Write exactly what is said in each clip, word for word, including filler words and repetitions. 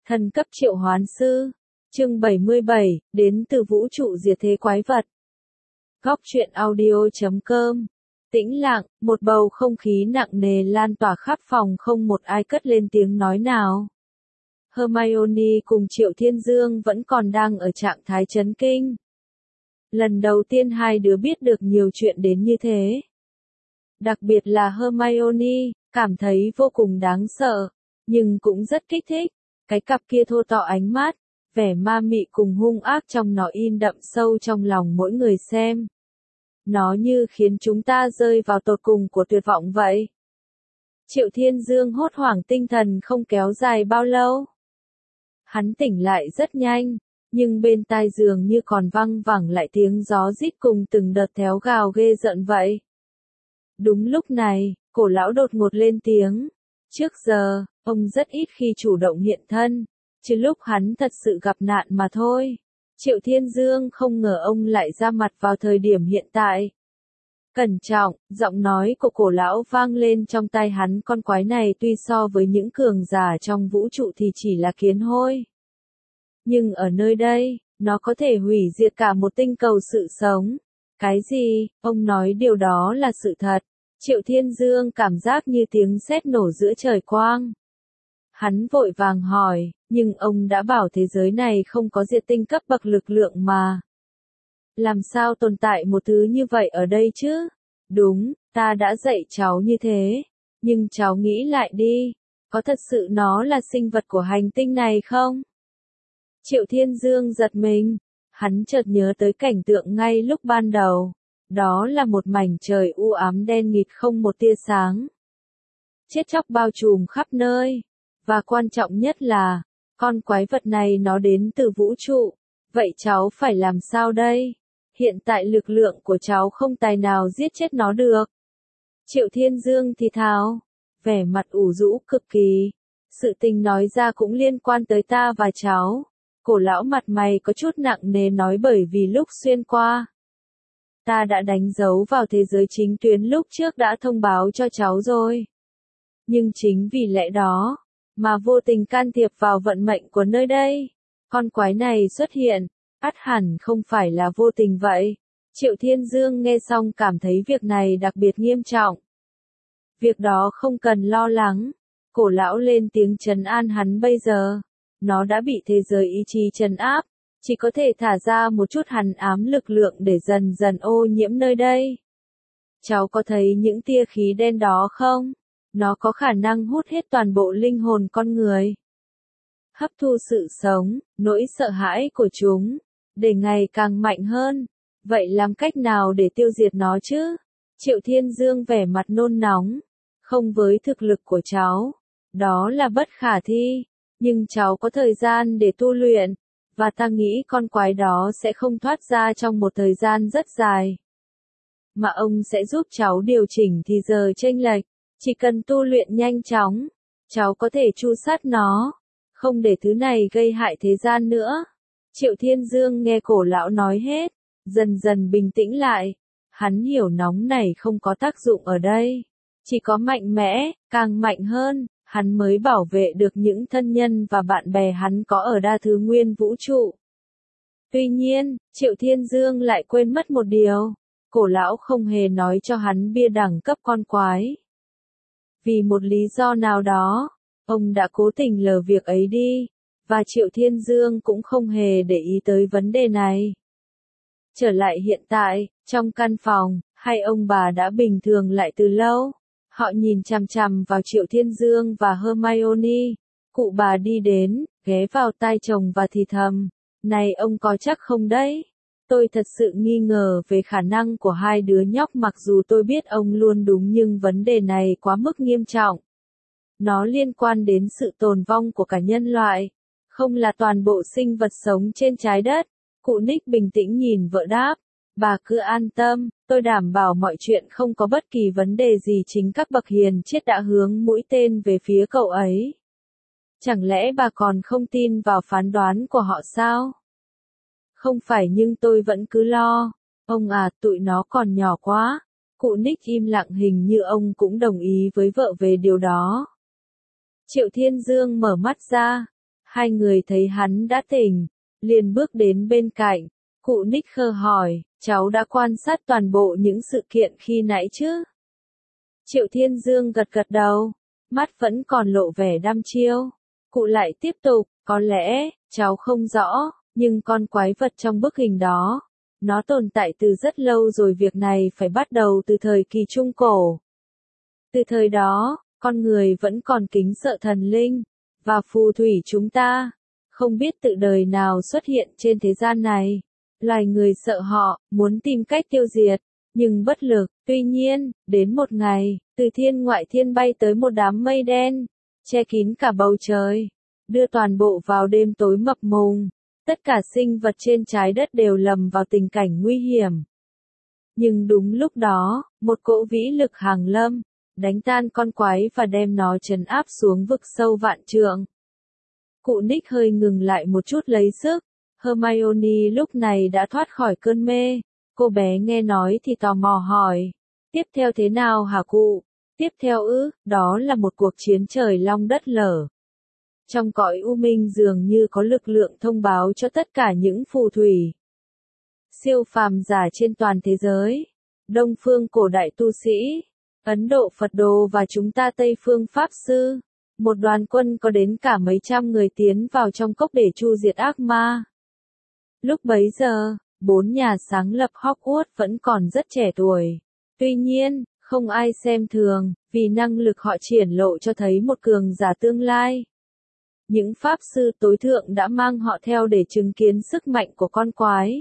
Thần cấp triệu hoán sư. Chương bảy mươi bảy, đến từ vũ trụ diệt thế quái vật. Góc truyện audio chấm com. Tĩnh lặng, một bầu không khí nặng nề lan tỏa khắp phòng, không một ai cất lên tiếng nói nào. Hermione cùng Triệu Thiên Dương vẫn còn đang ở trạng thái chấn kinh. Lần đầu tiên hai đứa biết được nhiều chuyện đến như thế. Đặc biệt là Hermione, cảm thấy vô cùng đáng sợ, nhưng cũng rất kích thích. Cái cặp kia thô to ánh mắt, vẻ ma mị cùng hung ác trong nó in đậm sâu trong lòng mỗi người xem. Nó như khiến chúng ta rơi vào tột cùng của tuyệt vọng vậy. Triệu Thiên Dương hốt hoảng, tinh thần không kéo dài bao lâu. Hắn tỉnh lại rất nhanh, nhưng bên tai giường như còn văng vẳng lại tiếng gió rít cùng từng đợt théo gào ghê rợn vậy. Đúng lúc này, Cổ lão đột ngột lên tiếng. Trước giờ, ông rất ít khi chủ động hiện thân, trừ lúc hắn thật sự gặp nạn mà thôi. Triệu Thiên Dương không ngờ ông lại ra mặt vào thời điểm hiện tại. Cẩn trọng, giọng nói của Cổ lão vang lên trong tai hắn, con quái này tuy so với những cường giả trong vũ trụ thì chỉ là kiến hôi. Nhưng ở nơi đây, nó có thể hủy diệt cả một tinh cầu sự sống. Cái gì? Ông nói điều đó là sự thật. Triệu Thiên Dương cảm giác như tiếng sét nổ giữa trời quang. Hắn vội vàng hỏi, nhưng ông đã bảo thế giới này không có diệt tinh cấp bậc lực lượng mà. Làm sao tồn tại một thứ như vậy ở đây chứ? Đúng, ta đã dạy cháu như thế. Nhưng cháu nghĩ lại đi, có thật sự nó là sinh vật của hành tinh này không? Triệu Thiên Dương giật mình, hắn chợt nhớ tới cảnh tượng ngay lúc ban đầu. Đó là một mảnh trời u ám đen nghịt không một tia sáng. Chết chóc bao trùm khắp nơi. Và quan trọng nhất là, con quái vật này nó đến từ vũ trụ. Vậy cháu phải làm sao đây? Hiện tại lực lượng của cháu không tài nào giết chết nó được. Triệu Thiên Dương thì thào, vẻ mặt ủ rũ cực kỳ. Sự tình nói ra cũng liên quan tới ta và cháu. Cổ lão mặt mày có chút nặng nề nói, bởi vì lúc xuyên qua, ta đã đánh dấu vào thế giới chính tuyến lúc trước đã thông báo cho cháu rồi. Nhưng chính vì lẽ đó, mà vô tình can thiệp vào vận mệnh của nơi đây. Con quái này xuất hiện, ắt hẳn không phải là vô tình vậy. Triệu Thiên Dương nghe xong cảm thấy việc này đặc biệt nghiêm trọng. Việc đó không cần lo lắng. Cổ lão lên tiếng trấn an hắn, bây giờ, nó đã bị thế giới ý chí trấn áp. Chỉ có thể thả ra một chút hằn ám lực lượng để dần dần ô nhiễm nơi đây. Cháu có thấy những tia khí đen đó không? Nó có khả năng hút hết toàn bộ linh hồn con người. Hấp thu sự sống, nỗi sợ hãi của chúng, để ngày càng mạnh hơn. Vậy làm cách nào để tiêu diệt nó chứ? Triệu Thiên Dương vẻ mặt nôn nóng. Không, với thực lực của cháu, đó là bất khả thi. Nhưng cháu có thời gian để tu luyện. Và ta nghĩ con quái đó sẽ không thoát ra trong một thời gian rất dài. Mà ông sẽ giúp cháu điều chỉnh thì giờ chênh lệch. Chỉ cần tu luyện nhanh chóng, cháu có thể tru sát nó. Không để thứ này gây hại thế gian nữa. Triệu Thiên Dương nghe Cổ lão nói hết, dần dần bình tĩnh lại. Hắn hiểu nóng này không có tác dụng ở đây. Chỉ có mạnh mẽ, càng mạnh hơn, hắn mới bảo vệ được những thân nhân và bạn bè hắn có ở đa thứ nguyên vũ trụ. Tuy nhiên, Triệu Thiên Dương lại quên mất một điều. Cổ lão không hề nói cho hắn bia đẳng cấp con quái. Vì một lý do nào đó, ông đã cố tình lờ việc ấy đi. Và Triệu Thiên Dương cũng không hề để ý tới vấn đề này. Trở lại hiện tại, trong căn phòng, hai ông bà đã bình thường lại từ lâu. Họ nhìn chằm chằm vào Triệu Thiên Dương và Hermione. Cụ bà đi đến, ghé vào tai chồng và thì thầm. Này ông có chắc không đấy? Tôi thật sự nghi ngờ về khả năng của hai đứa nhóc, mặc dù tôi biết ông luôn đúng, nhưng vấn đề này quá mức nghiêm trọng. Nó liên quan đến sự tồn vong của cả nhân loại, không là toàn bộ sinh vật sống trên trái đất. Cụ Nick bình tĩnh nhìn vợ đáp. Bà cứ an tâm, tôi đảm bảo mọi chuyện không có bất kỳ vấn đề gì. Chính các bậc hiền triết đã hướng mũi tên về phía cậu ấy. Chẳng lẽ bà còn không tin vào phán đoán của họ sao? Không phải, nhưng tôi vẫn cứ lo. Ông à, tụi nó còn nhỏ quá. Cụ Nick im lặng, hình như ông cũng đồng ý với vợ về điều đó. Triệu Thiên Dương mở mắt ra. Hai người thấy hắn đã tỉnh, liền bước đến bên cạnh. Cụ Nick khờ hỏi, cháu đã quan sát toàn bộ những sự kiện khi nãy chứ? Triệu Thiên Dương gật gật đầu, mắt vẫn còn lộ vẻ đăm chiêu. Cụ lại tiếp tục, có lẽ, cháu không rõ, nhưng con quái vật trong bức hình đó, nó tồn tại từ rất lâu rồi, việc này phải bắt đầu từ thời kỳ Trung Cổ. Từ thời đó, con người vẫn còn kính sợ thần linh, và phù thủy chúng ta, không biết từ đời nào xuất hiện trên thế gian này. Loài người sợ họ, muốn tìm cách tiêu diệt, nhưng bất lực. Tuy nhiên, đến một ngày, từ thiên ngoại thiên bay tới một đám mây đen, che kín cả bầu trời, đưa toàn bộ vào đêm tối mập mùng. Tất cả sinh vật trên trái đất đều lầm vào tình cảnh nguy hiểm. Nhưng đúng lúc đó, một cỗ vĩ lực hàng lâm, đánh tan con quái và đem nó trấn áp xuống vực sâu vạn trượng. Cụ Nick hơi ngừng lại một chút lấy sức. Hermione lúc này đã thoát khỏi cơn mê. Cô bé nghe nói thì tò mò hỏi. Tiếp theo thế nào hả cụ? Tiếp theo ư, đó là một cuộc chiến trời long đất lở. Trong cõi u minh dường như có lực lượng thông báo cho tất cả những phù thủy, siêu phàm giả trên toàn thế giới, Đông phương cổ đại tu sĩ, Ấn Độ Phật đồ và chúng ta Tây phương Pháp sư. Một đoàn quân có đến cả mấy trăm người tiến vào trong cốc để tru diệt ác ma. Lúc bấy giờ, bốn nhà sáng lập Hogwarts vẫn còn rất trẻ tuổi. Tuy nhiên, không ai xem thường, vì năng lực họ triển lộ cho thấy một cường giả tương lai. Những pháp sư tối thượng đã mang họ theo để chứng kiến sức mạnh của con quái.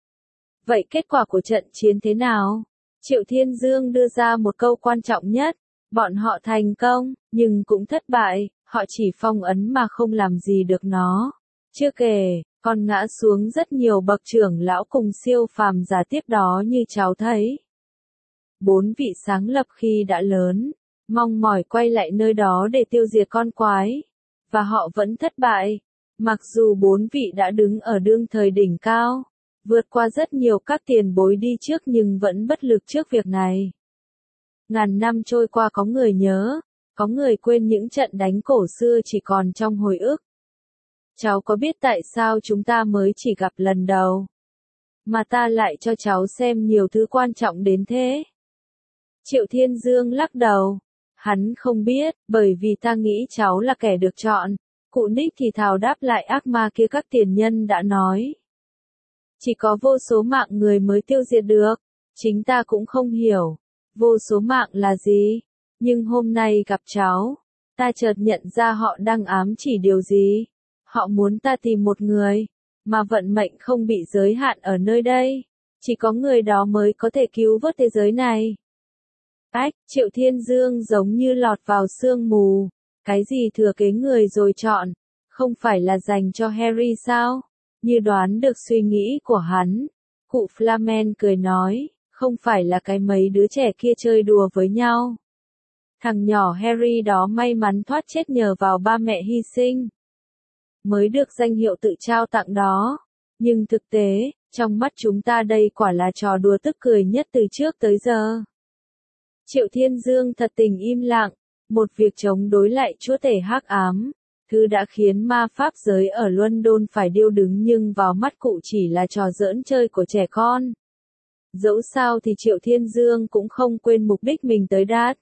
Vậy kết quả của trận chiến thế nào? Triệu Thiên Dương đưa ra một câu quan trọng nhất. Bọn họ thành công, nhưng cũng thất bại, họ chỉ phong ấn mà không làm gì được nó. Chưa kể, còn ngã xuống rất nhiều bậc trưởng lão cùng siêu phàm giả tiếp đó như cháu thấy. Bốn vị sáng lập khi đã lớn, mong mỏi quay lại nơi đó để tiêu diệt con quái. Và họ vẫn thất bại. Mặc dù bốn vị đã đứng ở đương thời đỉnh cao, vượt qua rất nhiều các tiền bối đi trước nhưng vẫn bất lực trước việc này. Ngàn năm trôi qua, có người nhớ, có người quên những trận đánh cổ xưa chỉ còn trong hồi ức. Cháu có biết tại sao chúng ta mới chỉ gặp lần đầu, mà ta lại cho cháu xem nhiều thứ quan trọng đến thế? Triệu Thiên Dương lắc đầu. Hắn không biết, bởi vì ta nghĩ cháu là kẻ được chọn. Cụ Nick thì thào đáp lại, ác ma kia các tiền nhân đã nói. Chỉ có vô số mạng người mới tiêu diệt được. Chính ta cũng không hiểu. Vô số mạng là gì? Nhưng hôm nay gặp cháu, ta chợt nhận ra họ đang ám chỉ điều gì. Họ muốn ta tìm một người, mà vận mệnh không bị giới hạn ở nơi đây. Chỉ có người đó mới có thể cứu vớt thế giới này. Ách, Triệu Thiên Dương giống như lọt vào sương mù. Cái gì thừa kế người rồi chọn, không phải là dành cho Harry sao? Như đoán được suy nghĩ của hắn, cụ Flamen cười nói, không phải là cái mấy đứa trẻ kia chơi đùa với nhau. Thằng nhỏ Harry đó may mắn thoát chết nhờ vào ba mẹ hy sinh, mới được danh hiệu tự trao tặng đó. Nhưng thực tế, trong mắt chúng ta đây quả là trò đùa tức cười nhất từ trước tới giờ. Triệu Thiên Dương thật tình im lặng, một việc chống đối lại chúa tể hắc ám, thứ đã khiến ma pháp giới ở London phải điêu đứng nhưng vào mắt cụ chỉ là trò giỡn chơi của trẻ con. Dẫu sao thì Triệu Thiên Dương cũng không quên mục đích mình tới đạt.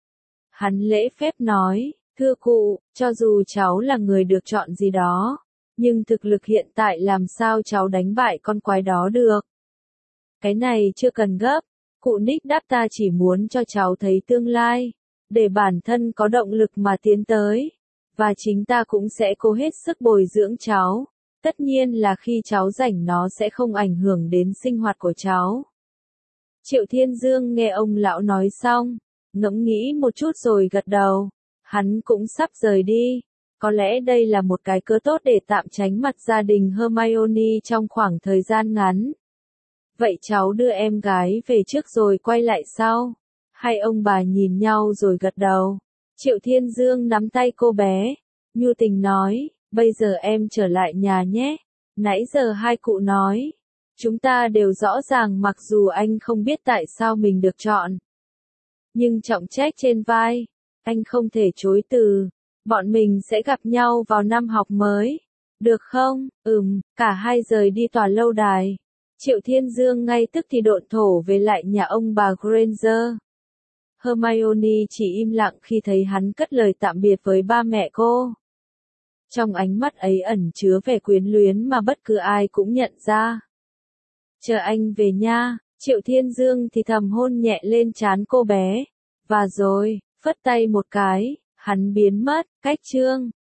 Hắn lễ phép nói, thưa cụ, cho dù cháu là người được chọn gì đó, nhưng thực lực hiện tại làm sao cháu đánh bại con quái đó được? Cái này chưa cần gấp. Cụ Nick đáp, ta chỉ muốn cho cháu thấy tương lai, để bản thân có động lực mà tiến tới, và chính ta cũng sẽ cố hết sức bồi dưỡng cháu. Tất nhiên là khi cháu rảnh nó sẽ không ảnh hưởng đến sinh hoạt của cháu. Triệu Thiên Dương nghe ông lão nói xong, ngẫm nghĩ một chút rồi gật đầu. Hắn cũng sắp rời đi. Có lẽ đây là một cái cớ tốt để tạm tránh mặt gia đình Hermione trong khoảng thời gian ngắn. Vậy cháu đưa em gái về trước rồi quay lại sau. Hai ông bà nhìn nhau rồi gật đầu. Triệu Thiên Dương nắm tay cô bé, nhu tình nói, bây giờ em trở lại nhà nhé. Nãy giờ hai cụ nói, chúng ta đều rõ ràng mặc dù anh không biết tại sao mình được chọn. Nhưng trọng trách trên vai, anh không thể chối từ. Bọn mình sẽ gặp nhau vào năm học mới. Được không? Ừm, cả hai rời đi tòa lâu đài. Triệu Thiên Dương ngay tức thì độn thổ về lại nhà ông bà Granger. Hermione chỉ im lặng khi thấy hắn cất lời tạm biệt với ba mẹ cô. Trong ánh mắt ấy ẩn chứa vẻ quyến luyến mà bất cứ ai cũng nhận ra. Chờ anh về nha, Triệu Thiên Dương thì thầm hôn nhẹ lên trán cô bé. Và rồi, phất tay một cái, hắn biến mất, cách chương.